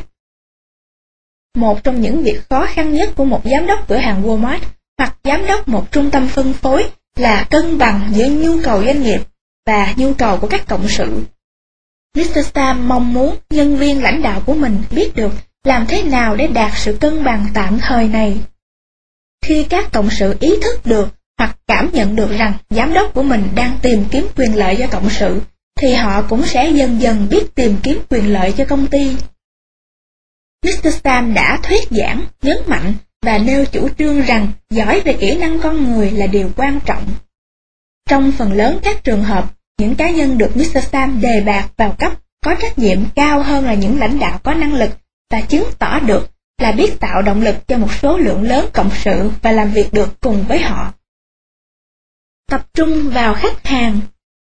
Một trong những việc khó khăn nhất của một giám đốc cửa hàng Walmart hoặc giám đốc một trung tâm phân phối là cân bằng giữa nhu cầu doanh nghiệp và nhu cầu của các cộng sự. Mr. Sam mong muốn nhân viên lãnh đạo của mình biết được làm thế nào để đạt sự cân bằng tạm thời này. Khi các cộng sự ý thức được hoặc cảm nhận được rằng giám đốc của mình đang tìm kiếm quyền lợi cho cộng sự, thì họ cũng sẽ dần dần biết tìm kiếm quyền lợi cho công ty. Mr. Sam đã thuyết giảng, nhấn mạnh và nêu chủ trương rằng giỏi về kỹ năng con người là điều quan trọng. Trong phần lớn các trường hợp, những cá nhân được Mr. Sam đề bạt vào cấp có trách nhiệm cao hơn là những lãnh đạo có năng lực và chứng tỏ được là biết tạo động lực cho một số lượng lớn cộng sự và làm việc được cùng với họ. Tập trung vào khách hàng.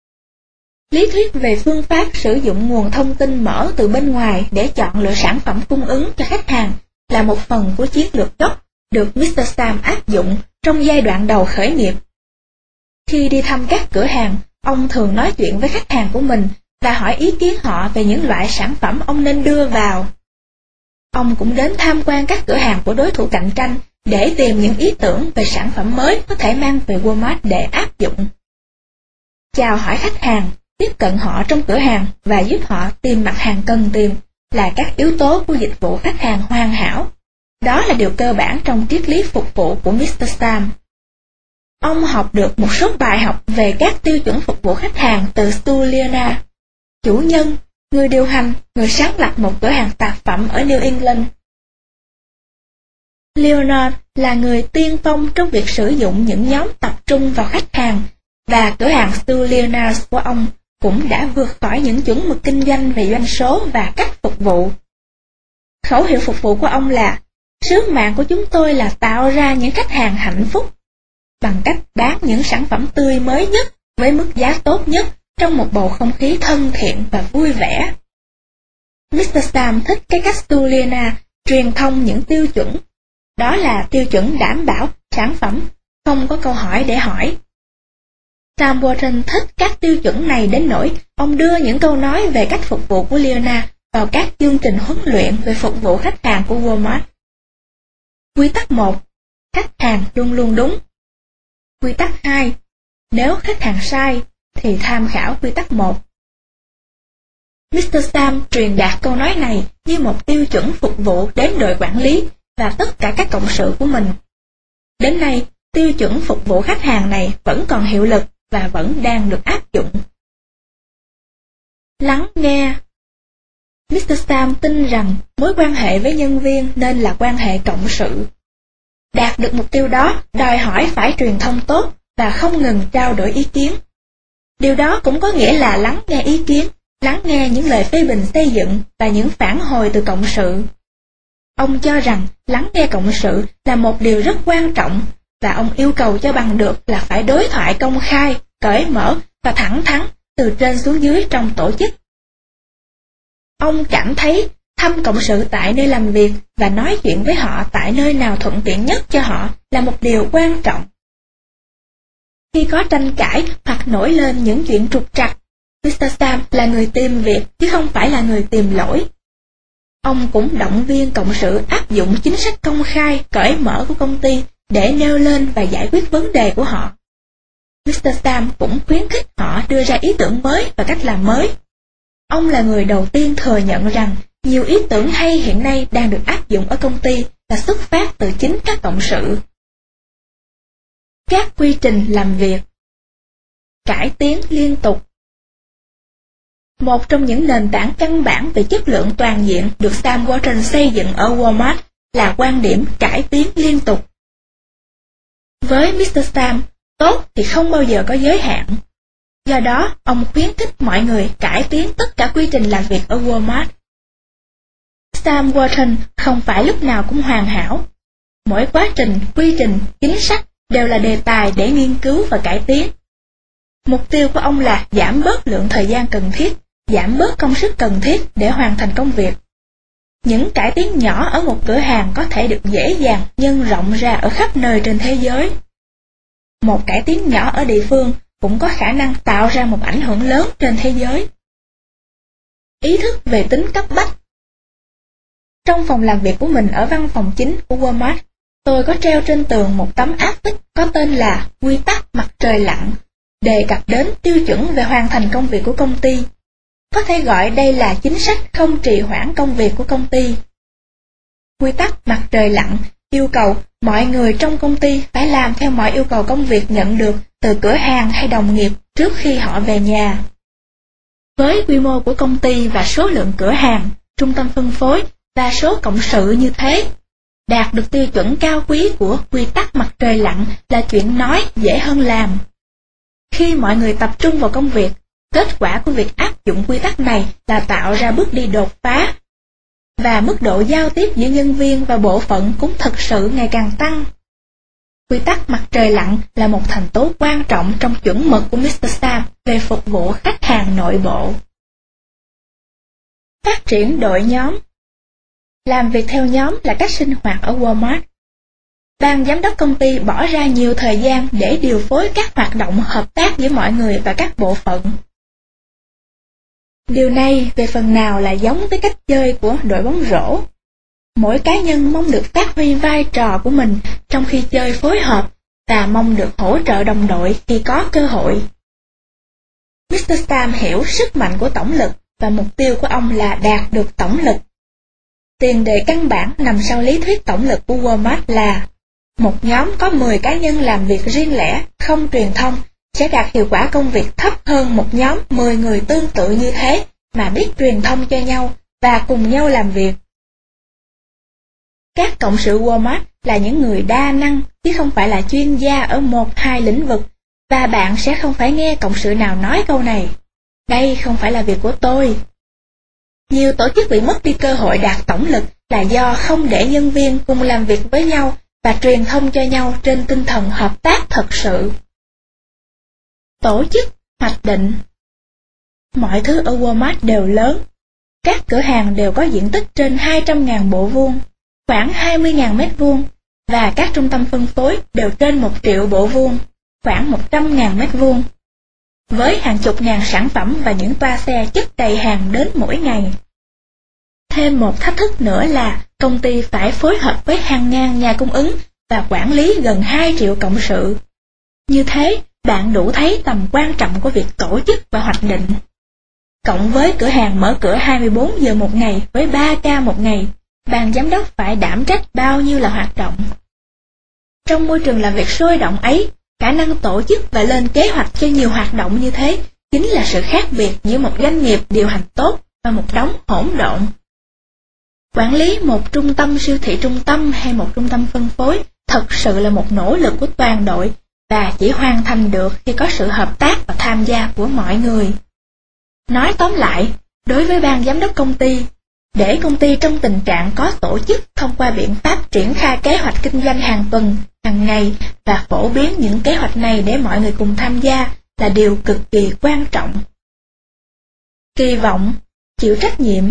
Lý thuyết về phương pháp sử dụng nguồn thông tin mở từ bên ngoài để chọn lựa sản phẩm cung ứng cho khách hàng là một phần của chiến lược gốc được Mr. Sam áp dụng trong giai đoạn đầu khởi nghiệp. Khi đi thăm các cửa hàng, ông thường nói chuyện với khách hàng của mình và hỏi ý kiến họ về những loại sản phẩm ông nên đưa vào. Ông cũng đến tham quan các cửa hàng của đối thủ cạnh tranh để tìm những ý tưởng về sản phẩm mới có thể mang về Walmart để áp dụng. Chào hỏi khách hàng, tiếp cận họ trong cửa hàng và giúp họ tìm mặt hàng cần tìm là các yếu tố của dịch vụ khách hàng hoàn hảo. Đó là điều cơ bản trong triết lý phục vụ của Mr. Sam. Ông học được một số bài học về các tiêu chuẩn phục vụ khách hàng từ Stu Leonard, chủ nhân, người điều hành, người sáng lập một cửa hàng tạp phẩm ở New England. Leonard là người tiên phong trong việc sử dụng những nhóm tập trung vào khách hàng, và cửa hàng Stu Leonard của ông cũng đã vượt khỏi những chuẩn mực kinh doanh về doanh số và cách phục vụ. Khẩu hiệu phục vụ của ông là: sứ mạng của chúng tôi là tạo ra những khách hàng hạnh phúc, bằng cách bán những sản phẩm tươi mới nhất với mức giá tốt nhất trong một bầu không khí thân thiện và vui vẻ. Mr. Sam thích cái cách Stu Leonard truyền thông những tiêu chuẩn. Đó là tiêu chuẩn đảm bảo sản phẩm không có câu hỏi để hỏi. Sam Walton thích các tiêu chuẩn này đến nỗi ông đưa những câu nói về cách phục vụ của Leonard vào các chương trình huấn luyện về phục vụ khách hàng của Walmart. Quy tắc 1. Khách hàng luôn luôn đúng. Quy tắc 2. Nếu khách hàng sai, thì tham khảo quy tắc 1. Mr. Sam truyền đạt câu nói này như một tiêu chuẩn phục vụ đến đội quản lý và tất cả các cộng sự của mình. Đến nay, tiêu chuẩn phục vụ khách hàng này vẫn còn hiệu lực và vẫn đang được áp dụng. Lắng nghe. Mr. Sam tin rằng mối quan hệ với nhân viên nên là quan hệ cộng sự. Đạt được mục tiêu đó đòi hỏi phải truyền thông tốt và không ngừng trao đổi ý kiến. Điều đó cũng có nghĩa là lắng nghe ý kiến, lắng nghe những lời phê bình xây dựng và những phản hồi từ cộng sự. Ông cho rằng lắng nghe cộng sự là một điều rất quan trọng, và ông yêu cầu cho bằng được là phải đối thoại công khai, cởi mở và thẳng thắn từ trên xuống dưới trong tổ chức. Ông cảm thấy thăm cộng sự tại nơi làm việc và nói chuyện với họ tại nơi nào thuận tiện nhất cho họ là một điều quan trọng. Khi có tranh cãi hoặc nổi lên những chuyện trục trặc, Mr. Sam là người tìm việc chứ không phải là người tìm lỗi. Ông cũng động viên cộng sự áp dụng chính sách công khai, cởi mở của công ty để nêu lên và giải quyết vấn đề của họ. Mr. Sam cũng khuyến khích họ đưa ra ý tưởng mới và cách làm mới. Ông là người đầu tiên thừa nhận rằng nhiều ý tưởng hay hiện nay đang được áp dụng ở công ty là xuất phát từ chính các cộng sự. Các quy trình làm việc. Cải tiến liên tục. Một trong những nền tảng căn bản về chất lượng toàn diện được Sam Walton xây dựng ở Walmart là quan điểm cải tiến liên tục. Với Mr. Sam, tốt thì không bao giờ có giới hạn. Do đó, ông khuyến khích mọi người cải tiến tất cả quy trình làm việc ở Walmart. Sam Walton không phải lúc nào cũng hoàn hảo. Mỗi quá trình, quy trình, chính sách đều là đề tài để nghiên cứu và cải tiến. Mục tiêu của ông là giảm bớt lượng thời gian cần thiết, giảm bớt công sức cần thiết để hoàn thành công việc. Những cải tiến nhỏ ở một cửa hàng có thể được dễ dàng nhân rộng ra ở khắp nơi trên thế giới. Một cải tiến nhỏ ở địa phương cũng có khả năng tạo ra một ảnh hưởng lớn trên thế giới. Ý thức về tính cấp bách. Trong phòng làm việc của mình ở văn phòng chính của Walmart, tôi có treo trên tường một tấm áp phích có tên là Quy tắc mặt trời lặn, đề cập đến tiêu chuẩn về hoàn thành công việc của công ty. Có thể gọi đây là chính sách không trì hoãn công việc của công ty. Quy tắc mặt trời lặn yêu cầu mọi người trong công ty phải làm theo mọi yêu cầu công việc nhận được từ cửa hàng hay đồng nghiệp trước khi họ về nhà. Với quy mô của công ty và số lượng cửa hàng, trung tâm phân phối và số cộng sự như thế, đạt được tiêu chuẩn cao quý của quy tắc mặt trời lặn là chuyện nói dễ hơn làm. Khi mọi người tập trung vào công việc, kết quả của việc áp dụng quy tắc này là tạo ra bước đi đột phá, và mức độ giao tiếp giữa nhân viên và bộ phận cũng thực sự ngày càng tăng. Quy tắc mặt trời lặn là một thành tố quan trọng trong chuẩn mực của Mr. Sam về phục vụ khách hàng nội bộ. Phát triển đội nhóm. Làm việc theo nhóm là cách sinh hoạt ở Walmart. Ban giám đốc công ty bỏ ra nhiều thời gian để điều phối các hoạt động hợp tác giữa mọi người và các bộ phận. Điều này về phần nào là giống với cách chơi của đội bóng rổ. Mỗi cá nhân mong được phát huy vai trò của mình trong khi chơi phối hợp và mong được hỗ trợ đồng đội khi có cơ hội. Mr. Sam hiểu sức mạnh của tổng lực và mục tiêu của ông là đạt được tổng lực. Tiền đề căn bản nằm sau lý thuyết tổng lực của Walmart là một nhóm có 10 cá nhân làm việc riêng lẻ, không truyền thông, sẽ đạt hiệu quả công việc thấp hơn một nhóm 10 người tương tự như thế mà biết truyền thông cho nhau và cùng nhau làm việc. Các cộng sự Walmart là những người đa năng chứ không phải là chuyên gia ở 1-2 lĩnh vực, và bạn sẽ không phải nghe cộng sự nào nói câu này: đây không phải là việc của tôi. Nhiều tổ chức bị mất đi cơ hội đạt tổng lực là do không để nhân viên cùng làm việc với nhau và truyền thông cho nhau trên tinh thần hợp tác thật sự. Tổ chức, hoạch định. Mọi thứ ở Walmart đều lớn. Các cửa hàng đều có diện tích trên 200.000 bộ vuông, khoảng 20.000 mét vuông, và các trung tâm phân phối đều trên 1 triệu bộ vuông, khoảng 100.000 mét vuông, với hàng chục ngàn sản phẩm và những toa xe chất đầy hàng đến mỗi ngày. Thêm một thách thức nữa là công ty phải phối hợp với hàng ngàn nhà cung ứng và quản lý gần 2 triệu cộng sự. Như thế, bạn đủ thấy tầm quan trọng của việc tổ chức và hoạch định. Cộng với cửa hàng mở cửa 24 giờ một ngày với 3 ca một ngày, ban giám đốc phải đảm trách bao nhiêu là hoạt động. Trong môi trường làm việc sôi động ấy, khả năng tổ chức và lên kế hoạch cho nhiều hoạt động như thế chính là sự khác biệt giữa một doanh nghiệp điều hành tốt và một đống hỗn độn. Quản lý một trung tâm siêu thị trung tâm hay một trung tâm phân phối thật sự là một nỗ lực của toàn đội và chỉ hoàn thành được khi có sự hợp tác và tham gia của mọi người. Nói tóm lại, đối với ban giám đốc công ty, để công ty trong tình trạng có tổ chức thông qua biện pháp triển khai kế hoạch kinh doanh hàng tuần, hàng ngày và phổ biến những kế hoạch này để mọi người cùng tham gia là điều cực kỳ quan trọng. Kỳ vọng, chịu trách nhiệm.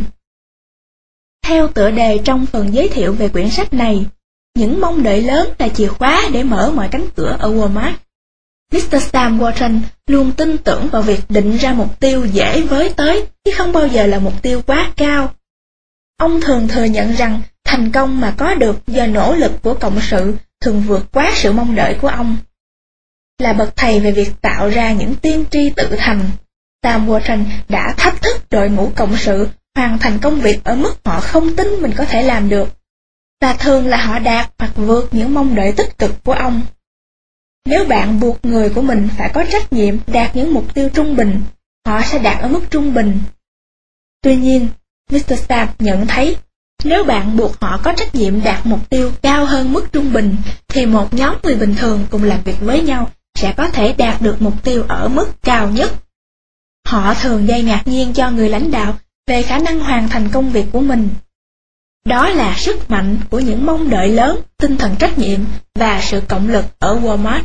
Theo tựa đề trong phần giới thiệu về quyển sách này, những mong đợi lớn là chìa khóa để mở mọi cánh cửa ở Walmart. Mr. Sam Walton luôn tin tưởng vào việc định ra mục tiêu dễ với tới, chứ không bao giờ là mục tiêu quá cao. Ông thường thừa nhận rằng thành công mà có được do nỗ lực của cộng sự thường vượt quá sự mong đợi của ông. Là bậc thầy về việc tạo ra những tiên tri tự thành, Sam Walton đã thách thức đội ngũ cộng sự hoàn thành công việc ở mức họ không tin mình có thể làm được, và thường là họ đạt hoặc vượt những mong đợi tích cực của ông. Nếu bạn buộc người của mình phải có trách nhiệm đạt những mục tiêu trung bình, họ sẽ đạt ở mức trung bình. Tuy nhiên, Mr. Sam nhận thấy, nếu bạn buộc họ có trách nhiệm đạt mục tiêu cao hơn mức trung bình, thì một nhóm người bình thường cùng làm việc với nhau sẽ có thể đạt được mục tiêu ở mức cao nhất. Họ thường gây ngạc nhiên cho người lãnh đạo về khả năng hoàn thành công việc của mình. Đó là sức mạnh của những mong đợi lớn, tinh thần trách nhiệm và sự cộng lực ở Walmart.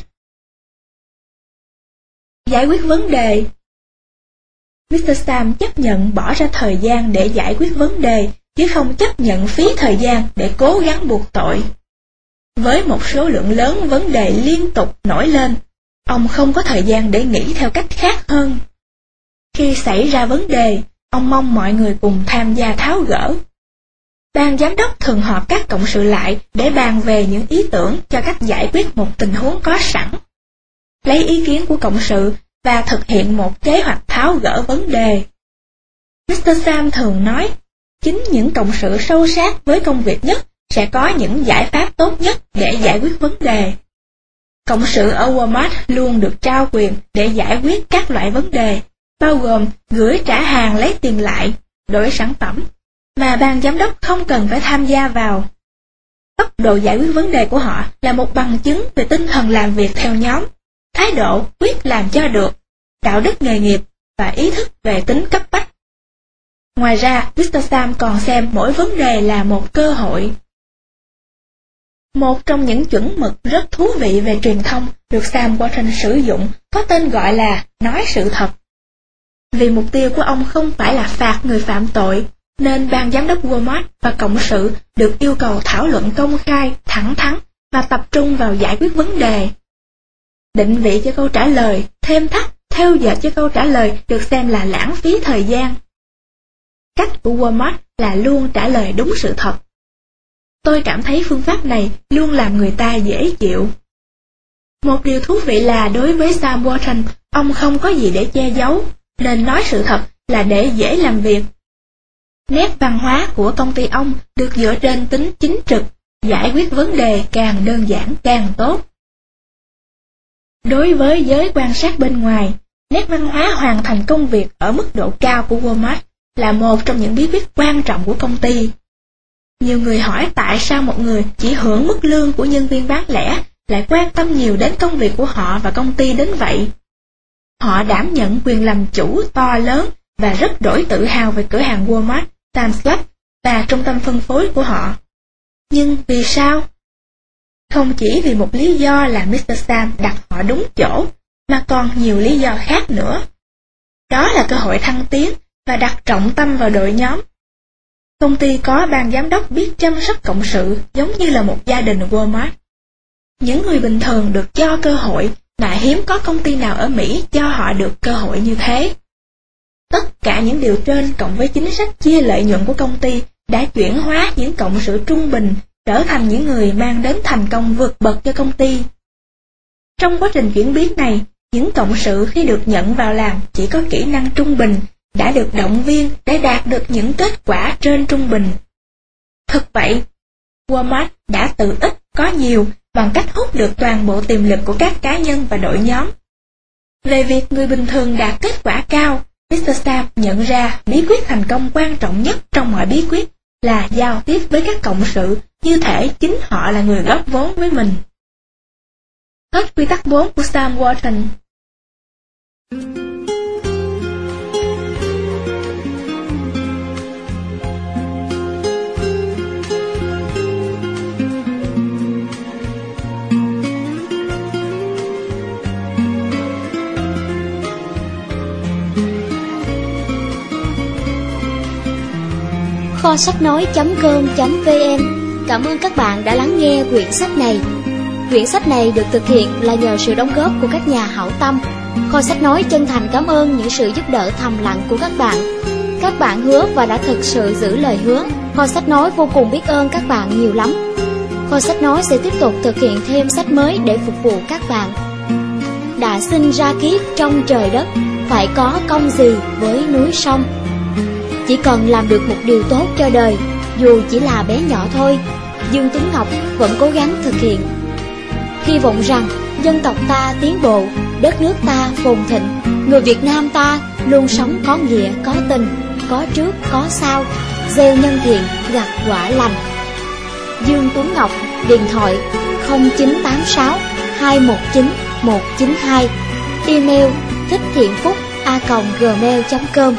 Giải quyết vấn đề. Mr. Sam chấp nhận bỏ ra thời gian để giải quyết vấn đề, chứ không chấp nhận phí thời gian để cố gắng buộc tội. Với một số lượng lớn vấn đề liên tục nổi lên, ông không có thời gian để nghĩ theo cách khác hơn. Khi xảy ra vấn đề, ông mong mọi người cùng tham gia tháo gỡ. Ban giám đốc thường họp các cộng sự lại để bàn về những ý tưởng cho cách giải quyết một tình huống có sẵn. Lấy ý kiến của cộng sự và thực hiện một kế hoạch tháo gỡ vấn đề. Mr. Sam thường nói, chính những cộng sự sâu sát với công việc nhất sẽ có những giải pháp tốt nhất để giải quyết vấn đề. Cộng sự ở Walmart luôn được trao quyền để giải quyết các loại vấn đề, bao gồm gửi trả hàng lấy tiền lại, đổi sản phẩm, mà ban giám đốc không cần phải tham gia vào. Tốc độ giải quyết vấn đề của họ là một bằng chứng về tinh thần làm việc theo nhóm, thái độ quyết làm cho được, đạo đức nghề nghiệp và ý thức về tính cấp bách. Ngoài ra, Mr. Sam còn xem mỗi vấn đề là một cơ hội. Một trong những chuẩn mực rất thú vị về truyền thông được Sam Walton sử dụng có tên gọi là nói sự thật. Vì mục tiêu của ông không phải là phạt người phạm tội, nên ban giám đốc Walmart và cộng sự được yêu cầu thảo luận công khai, thẳng thắn và tập trung vào giải quyết vấn đề. Định vị cho câu trả lời, thêm thắt, theo dệt cho câu trả lời được xem là lãng phí thời gian. Cách của Walmart là luôn trả lời đúng sự thật. Tôi cảm thấy phương pháp này luôn làm người ta dễ chịu. Một điều thú vị là đối với Sam Walton, ông không có gì để che giấu, nên nói sự thật là để dễ làm việc. Nét văn hóa của công ty ông được dựa trên tính chính trực, giải quyết vấn đề càng đơn giản càng tốt. Đối với giới quan sát bên ngoài, nét văn hóa hoàn thành công việc ở mức độ cao của Walmart là một trong những bí quyết quan trọng của công ty. Nhiều người hỏi tại sao một người chỉ hưởng mức lương của nhân viên bán lẻ lại quan tâm nhiều đến công việc của họ và công ty đến vậy. Họ đảm nhận quyền làm chủ to lớn và rất đổi tự hào về cửa hàng Walmart, Sam's Club và trung tâm phân phối của họ. Nhưng vì sao? Không chỉ vì một lý do là Mr. Sam đặt họ đúng chỗ, mà còn nhiều lý do khác nữa. Đó là cơ hội thăng tiến và đặt trọng tâm vào đội nhóm. Công ty có ban giám đốc biết chăm sóc cộng sự giống như là một gia đình Walmart. Những người bình thường được cho cơ hội mà hiếm có công ty nào ở Mỹ cho họ được cơ hội như thế. Tất cả những điều trên cộng với chính sách chia lợi nhuận của công ty đã chuyển hóa những cộng sự trung bình trở thành những người mang đến thành công vượt bậc cho công ty. Trong quá trình chuyển biến này, những cộng sự khi được nhận vào làm chỉ có kỹ năng trung bình đã được động viên để đạt được những kết quả trên trung bình. Thực vậy, Walmart đã từ ít có nhiều bằng cách hút được toàn bộ tiềm lực của các cá nhân và đội nhóm. Về việc người bình thường đạt kết quả cao, Mr. Sam nhận ra bí quyết thành công quan trọng nhất trong mọi bí quyết là giao tiếp với các cộng sự như thể chính họ là người góp vốn với mình. Hết quy tắc 4 của Sam Walton. Kho sách nói.com.vn. Cảm ơn các bạn đã lắng nghe quyển sách này. Quyển sách này được thực hiện là nhờ sự đóng góp của các nhà hảo tâm. Kho sách nói chân thành cảm ơn những sự giúp đỡ thầm lặng của các bạn. Các bạn hứa và đã thực sự giữ lời hứa. Kho sách nói vô cùng biết ơn các bạn nhiều lắm. Kho sách nói sẽ tiếp tục thực hiện thêm sách mới để phục vụ các bạn. Đã sinh ra kiếp trong trời đất, phải có công gì với núi sông. Chỉ cần làm được một điều tốt cho đời, dù chỉ là bé nhỏ thôi, Dương Tuấn Ngọc vẫn cố gắng thực hiện. Hy vọng rằng dân tộc ta tiến bộ, đất nước ta phồn thịnh, người Việt Nam ta luôn sống có nghĩa, có tình, có trước, có sau, gieo nhân thiện, gặt quả lành. Dương Tuấn Ngọc, điện thoại 0986 219 192, email thicthiện.phúc@gmail.com.